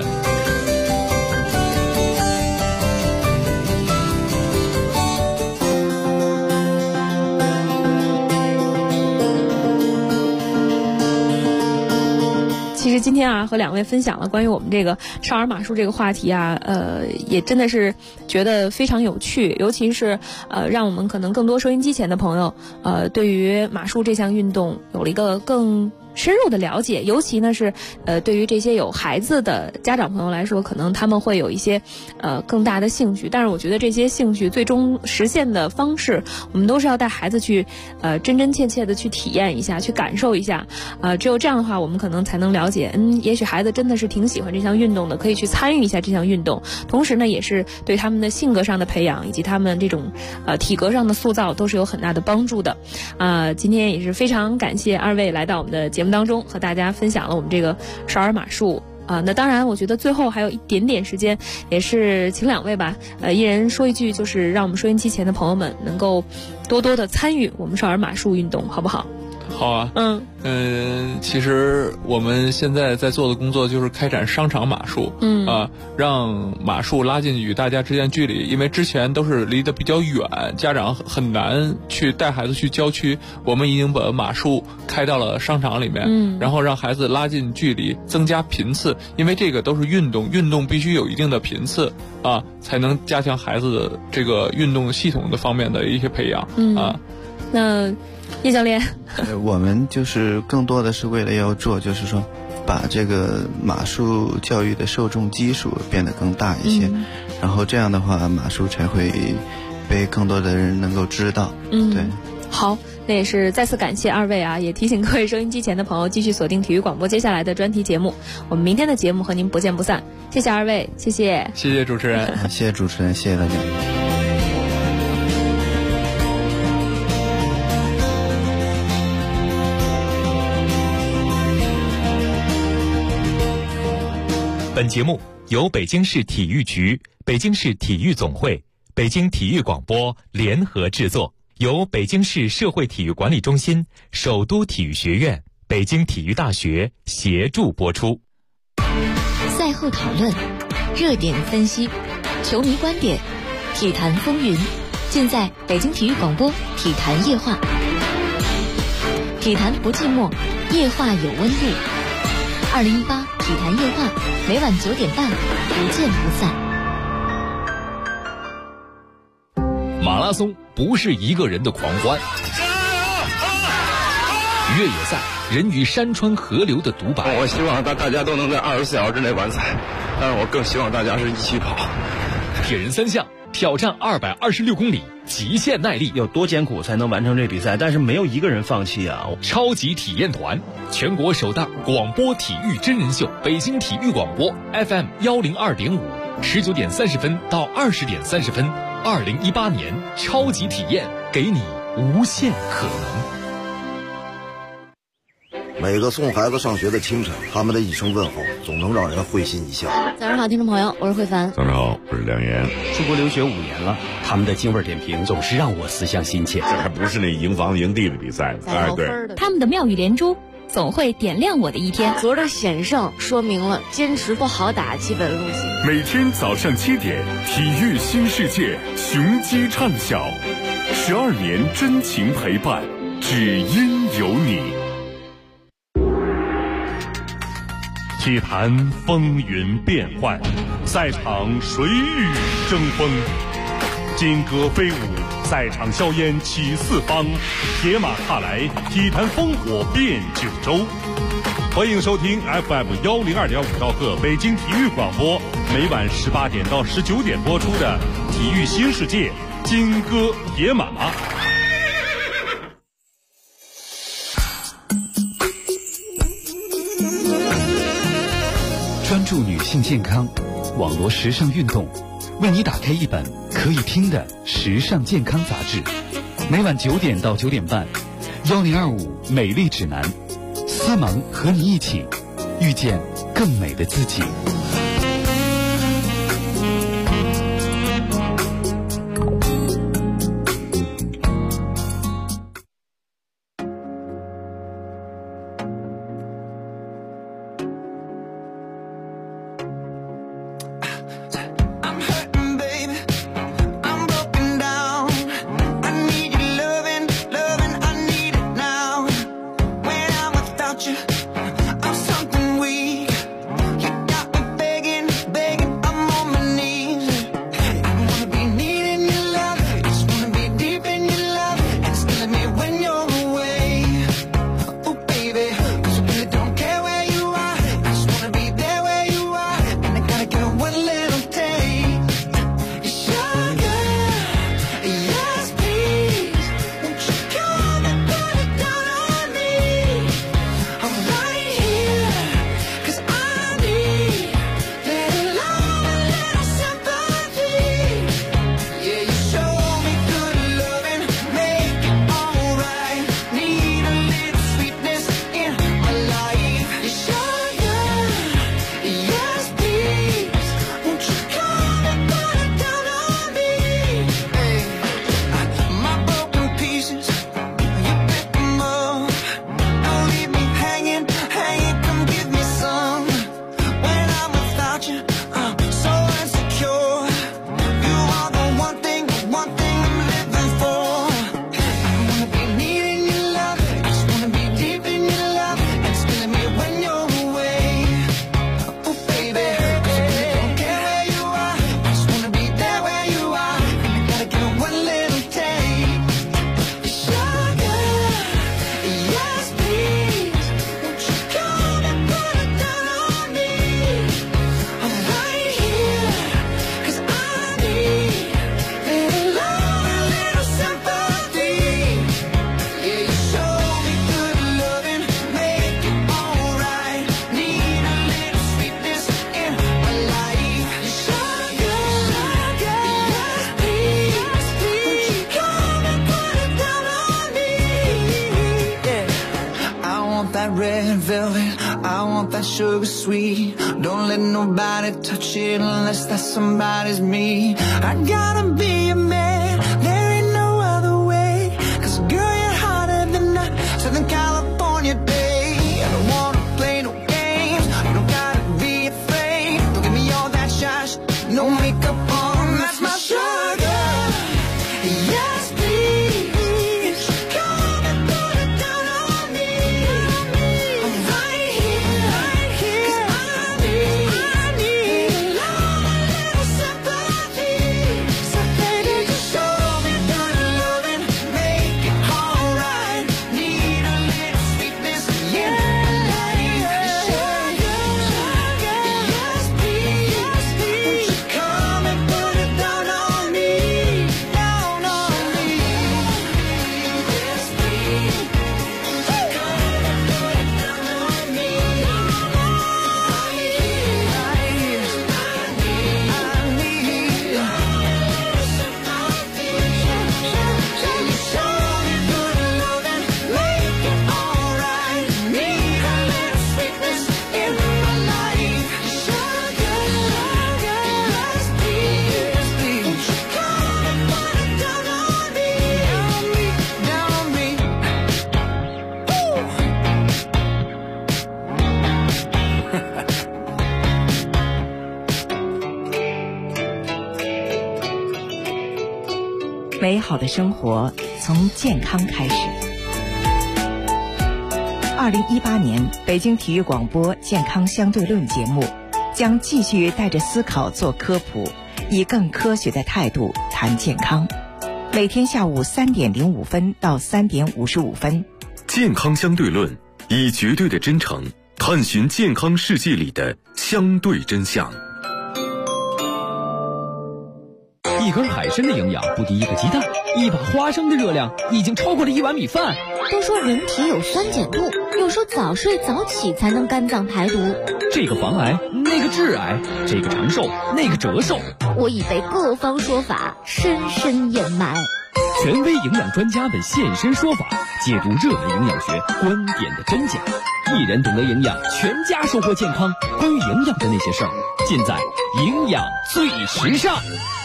其实今天和2位分享了关于我们这个少儿马术这个话题也真的是觉得非常有趣，尤其是让我们可能更多收音机前的朋友对于马术这项运动有了一个更深入的了解，尤其呢是对于这些有孩子的家长朋友来说，可能他们会有一些更大的兴趣。但是我觉得这些兴趣最终实现的方式，我们都是要带孩子去真真切切的去体验一下，去感受一下。只有这样的话，我们可能才能了解，也许孩子真的是挺喜欢这项运动的，可以去参与一下这项运动。同时呢，也是对他们的性格上的培养以及他们这种体格上的塑造都是有很大的帮助的。今天也是非常感谢2位来到我们的节目当中，和大家分享了我们这个少儿马术那当然我觉得最后还有一点点时间，也是请2位吧一人说一句，就是让我们收音机前的朋友们能够多多的参与我们少儿马术运动，好不好？ 好啊，其实我们现在在做的工作就是开展商场马术，让马术拉近与大家之间距离，因为之前都是离得比较远，家长很难去带孩子去郊区，我们已经把马术开到了商场里面，然后让孩子拉近距离，增加频次，因为这个都是运动必须有一定的频次啊，才能加强孩子的这个运动系统的方面的一些培养啊。 那叶教练， 我们就是更多的是为了要做，就是说把这个马术教育的受众基数变得更大一些，然后这样的话马术才会被更多的人能够知道。对， 好，那也是再次感谢二位啊，也提醒各位收音机前的朋友继续锁定体育广播接下来的专题节目，我们明天的节目和您不见不散。谢谢二位，谢谢， 谢谢主持人， 谢谢主持人，谢谢大家。 本节目由北京市体育局、北京市体育总会、北京体育广播联合制作，由北京市社会体育管理中心、首都体育学院、北京体育大学协助播出。 赛后讨论，热点分析，球迷观点，体坛风云，尽在北京体育广播体坛夜话。体坛不寂寞，夜话有温度。2018体坛夜话，每晚9点半，不见不散。 马拉松不是一个人的狂欢，越野赛人与山川河流的独白。 我希望大家都能在24小时之内完赛，但是我更希望大家是一起跑。 铁人三项挑战226公里，极限耐力， 有多艰苦才能完成这比赛？但是没有一个人放弃啊！ 超级体验团，全国首档广播体育真人秀，北京体育广播 FM 102.5，19点30分到20点30分，2018年超级体验，给你无限可能。 每个送孩子上学的清晨，他们的一声问候总能让人会心一笑。 早上好，听众朋友，我是慧凡。 早上好，我是梁岩。 出国留学5年了，他们的京味点评总是让我思乡心切。 这还不是那赢房赢地的比赛， 哎，对， 他们的妙语连珠总会点亮我的一天。 昨儿的险胜说明了坚持不好打基本路线。 每天早上7点，体育新世界，雄鸡畅晓，12年真情陪伴，只因有你。体坛风云变幻，赛场谁与争锋？金戈飞舞，赛场硝烟起四方，铁马踏来，体坛烽火遍九州。欢迎收听 FM 102.5兆赫北京体育广播，每晚18点到19点播出的《体育新世界》金戈铁马。 专注女性健康，网罗时尚运动，为你打开一本可以听的时尚健康杂志。每晚9点到9点半，1025美丽指南，思萌和你一起遇见更美的自己。 I'm something weak. You got me. want that sugar sweet. Don't let nobody touch it unless that somebody's me. I gotta be a man, there ain't no other way. Cause girl, you're hotter than a Southern California day. I don't wanna play no games, you don't gotta be afraid. Don't give me all that shy, no makeup on, that's my sugar. Yes, please, come and put it down on me. I'm right here, 'cause I need love, a little sympathy. So baby, just show me that love and make it alright. Need a little sweetness in my life. Sugar, yes please, won't you come and put it down on me, down on me. Yes please, won't you come and put it down on me. I need sympathy. So you show me good love and make it alright. Need a little sweetness in my life. Sugar, yes please, won't you come and put it down on me, down on me. Ooh. 美好的生活从健康开始。2018年北京体育广播健康相对论节目将继续带着思考做科普，以更科学的态度谈健康。每天下午3点05分到3点55分。 健康相对论，以绝对的真诚探寻健康世界里的相对真相。 一根海参的营养不敌一个鸡蛋，一把花生的热量已经超过了1碗米饭。 都说人体有酸碱度，又说早睡早起才能肝脏排毒。 这个防癌，那个致癌，这个长寿，那个折寿。 我已被各方说法深深掩埋。 权威营养专家们现身说法，解读热门营养学观点的真假。一人懂得营养，全家收获健康。关于营养的那些事儿，尽在营养最时尚。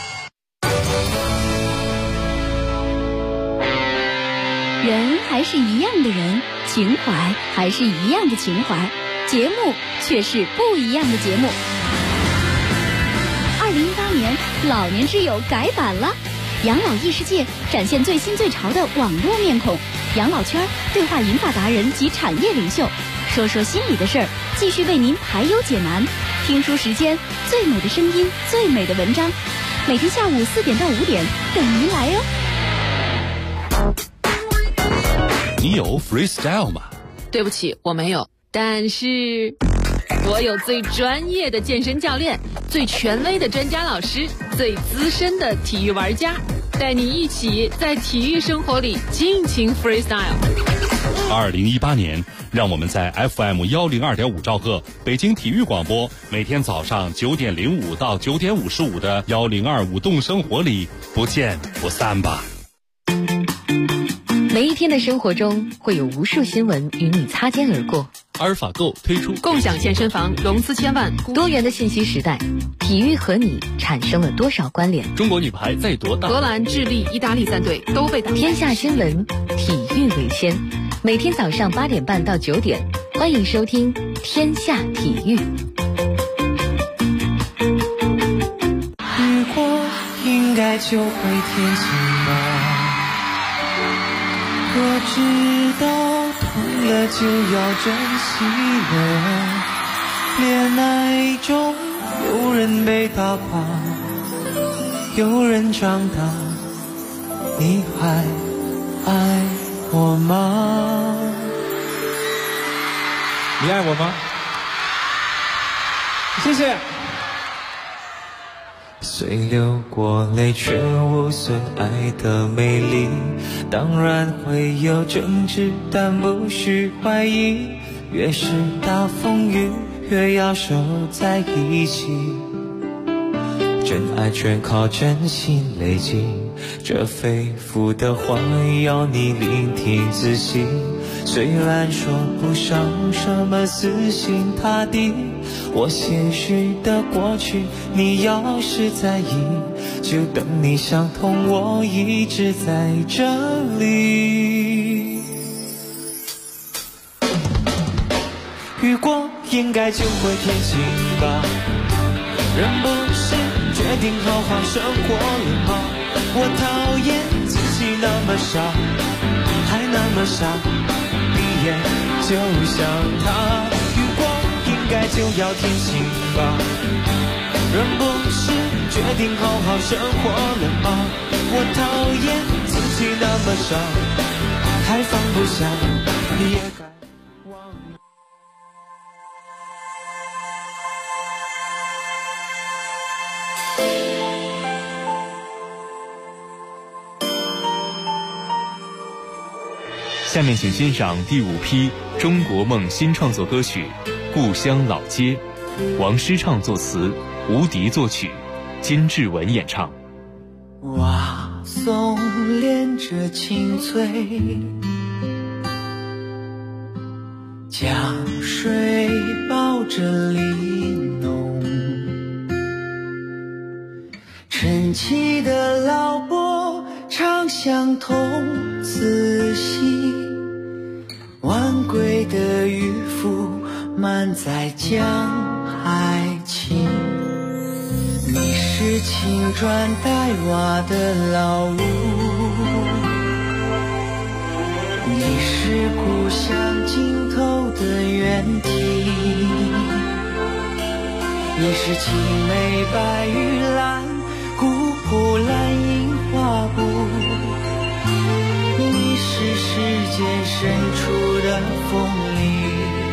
人还是一样的人，情怀还是一样的情怀，节目却是不一样的节目。2018年，老年之友改版了，养老异世界展现最新最潮的网络面孔，养老圈对话银发达人及产业领袖，说说心里的事儿，继续为您排忧解难。听书时间，最美的声音，最美的文章，每天下午4点到5点等您来哟。 你有 freestyle 吗？ 对不起，我没有。但是我有最专业的健身教练，最权威的专家老师，最资深的体育玩家，带你一起在体育生活里尽情 freestyle。 2018年，让我们在 FM 102.5兆赫北京体育广播，每天早上9点05到9点55的102舞动生活里不见不散吧。 每一天的生活中，会有无数新闻与你擦肩而过。 阿尔法购推出共享健身房，融资千万。 多元的信息时代，体育和你产生了多少关联？ 中国女排在多大？ 荷兰、智利、意大利3队都被打。 天下新闻，体育为先。每天早上8点半到9点，欢迎收听《天下体育》。 如果应该就会天晴吧。我知道痛了就要珍惜了，恋爱中有人被打垮，有人长大，你还爱我吗？ 你爱我吗？谢谢。 虽流过泪却无损爱的美丽，当然会有争执，但不需怀疑，越是大风雨越要守在一起。 真爱全靠真心累积，这肺腑的话要你聆听仔细。虽然说不上什么死心塌地，我现实的过去你要是在意，就等你想通，我一直在这里。雨过应该就会天晴吧，人不是决定好好生活了吗？我讨厌自己那么傻，还那么傻，闭眼就想他。雨过应该就要天晴吧，人不是决定好好生活了吗？我讨厌自己那么傻，还放不下，你也该忘了。 下面请欣赏第5批中国梦新创作歌曲《故乡老街》，王诗畅作词，吴迪作曲，金志文演唱。 哇松连着青翠，江水抱着玲珑，晨起的老伯唱相同，仔细晚归的渔夫满载江海情。你是青砖黛瓦的老屋，你是故乡尽头的原地，你是青梅白玉兰古朴蓝印花布，你是世间深处的风里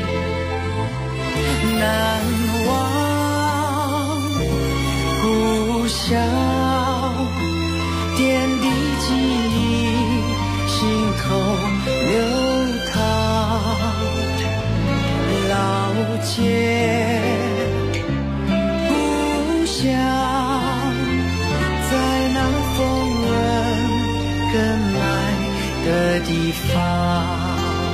难忘故乡点滴记忆心头流淌，老街故乡在那风人跟埋的地方。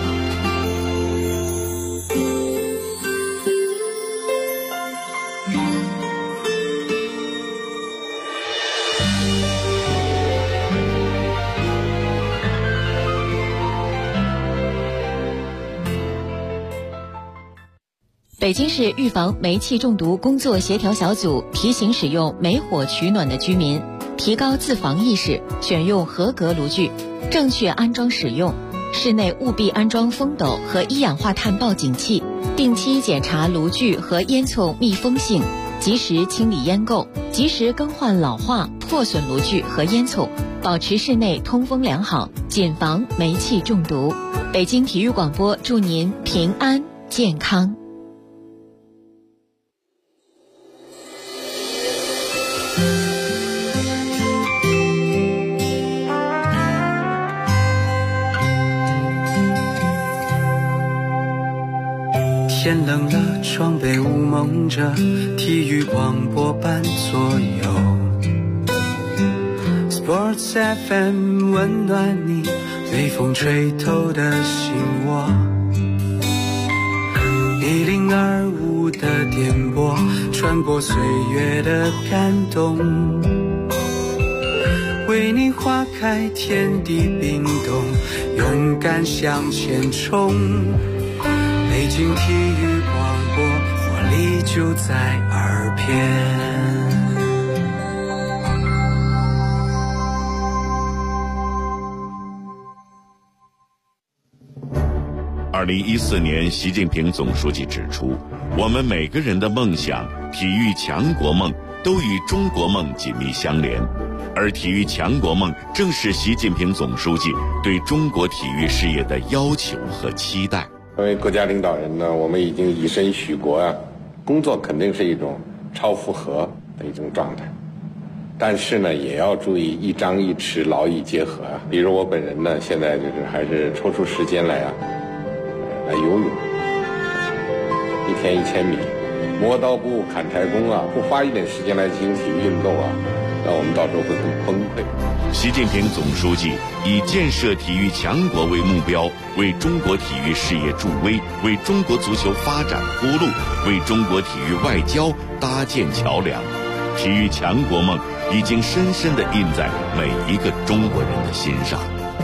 北京市预防煤气中毒工作协调小组提醒使用煤火取暖的居民提高自防意识，选用合格炉具，正确安装使用。室内务必安装风斗和一氧化碳报警器，定期检查炉具和烟囱密封性，及时清理烟垢，及时更换老化破损炉具和烟囱，保持室内通风良好，谨防煤气中毒。北京体育广播祝您平安健康。 天冷了，窗被雾蒙着，体育广播伴左右。Sports FM 温暖你，被风吹透的心窝。1025的电波，传播岁月的感动，为你花开，天地冰冻，勇敢向前冲。北京体育广播，活力就在耳边。 2014年，习近平总书记指出，我们每个人的梦想、体育强国梦都与中国梦紧密相连，而体育强国梦正是习近平总书记对中国体育事业的要求和期待。 作为国家领导人呢，我们已经以身许国啊，工作肯定是一种超负荷的一种状态，但是呢，也要注意一张一弛，劳逸结合啊。比如我本人呢，现在就是还是抽出时间来游泳，1天1000米， 磨刀不误砍柴工啊，不花一点时间来进行体育运动啊，那我们到时候会很崩溃。 习近平总书记以建设体育强国为目标，为中国体育事业助威，为中国足球发展铺路，为中国体育外交搭建桥梁。体育强国梦已经深深地印在每一个中国人的心上。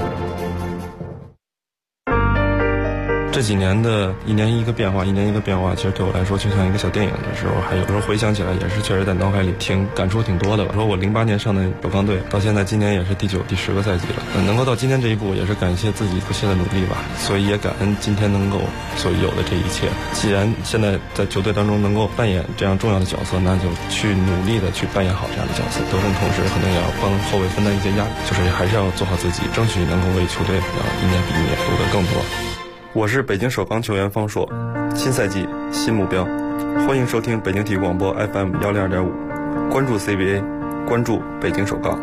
这几年的一年一个变化，其实对我来说就像一个小电影的时候，还有时候回想起来也是确实在脑海里感触挺多的吧。说我08年上的首钢队，到现在今年也是第9、第10个赛季了，能够到今天这一步，也是感谢自己不懈的努力吧。所以也感恩今天能够所有的这一切。既然现在在球队当中能够扮演这样重要的角色，那就去努力的去扮演好这样的角色。得分同时可能也要帮后卫分担一些压力，就是还是要做好自己，争取能够为球队一年比一年夺得更多。我是北京首钢球员方硕，新赛季新目标，欢迎收听北京体育广播 FM 102.5，关注 CBA， 关注北京首钢。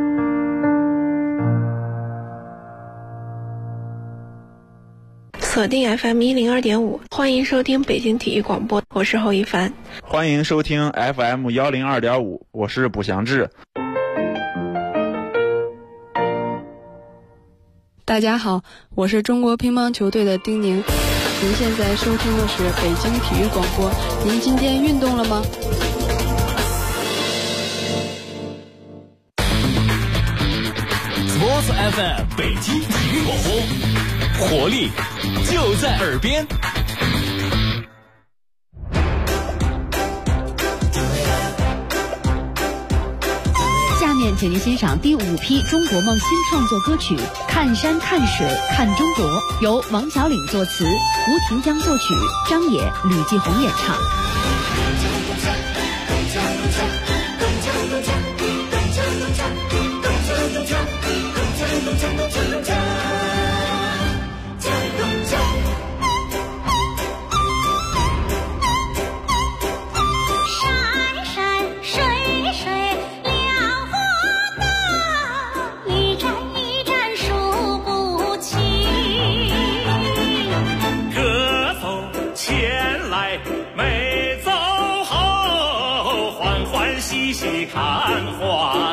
锁定 FM 102.5，欢迎收听北京体育广播，我是侯一凡。 欢迎收听 FM 102.5，我是卜祥志。 大家好，我是中国乒乓球队的丁宁。您现在收听的是北京体育广播。您今天运动了吗 ？Sports FM 北京体育广播，活力就在耳边。 下面请您欣赏第5批中国梦新创作歌曲《看山看水看中国》，由王小岭作词，吴廷江作曲，张也、吕继红演唱。 看花。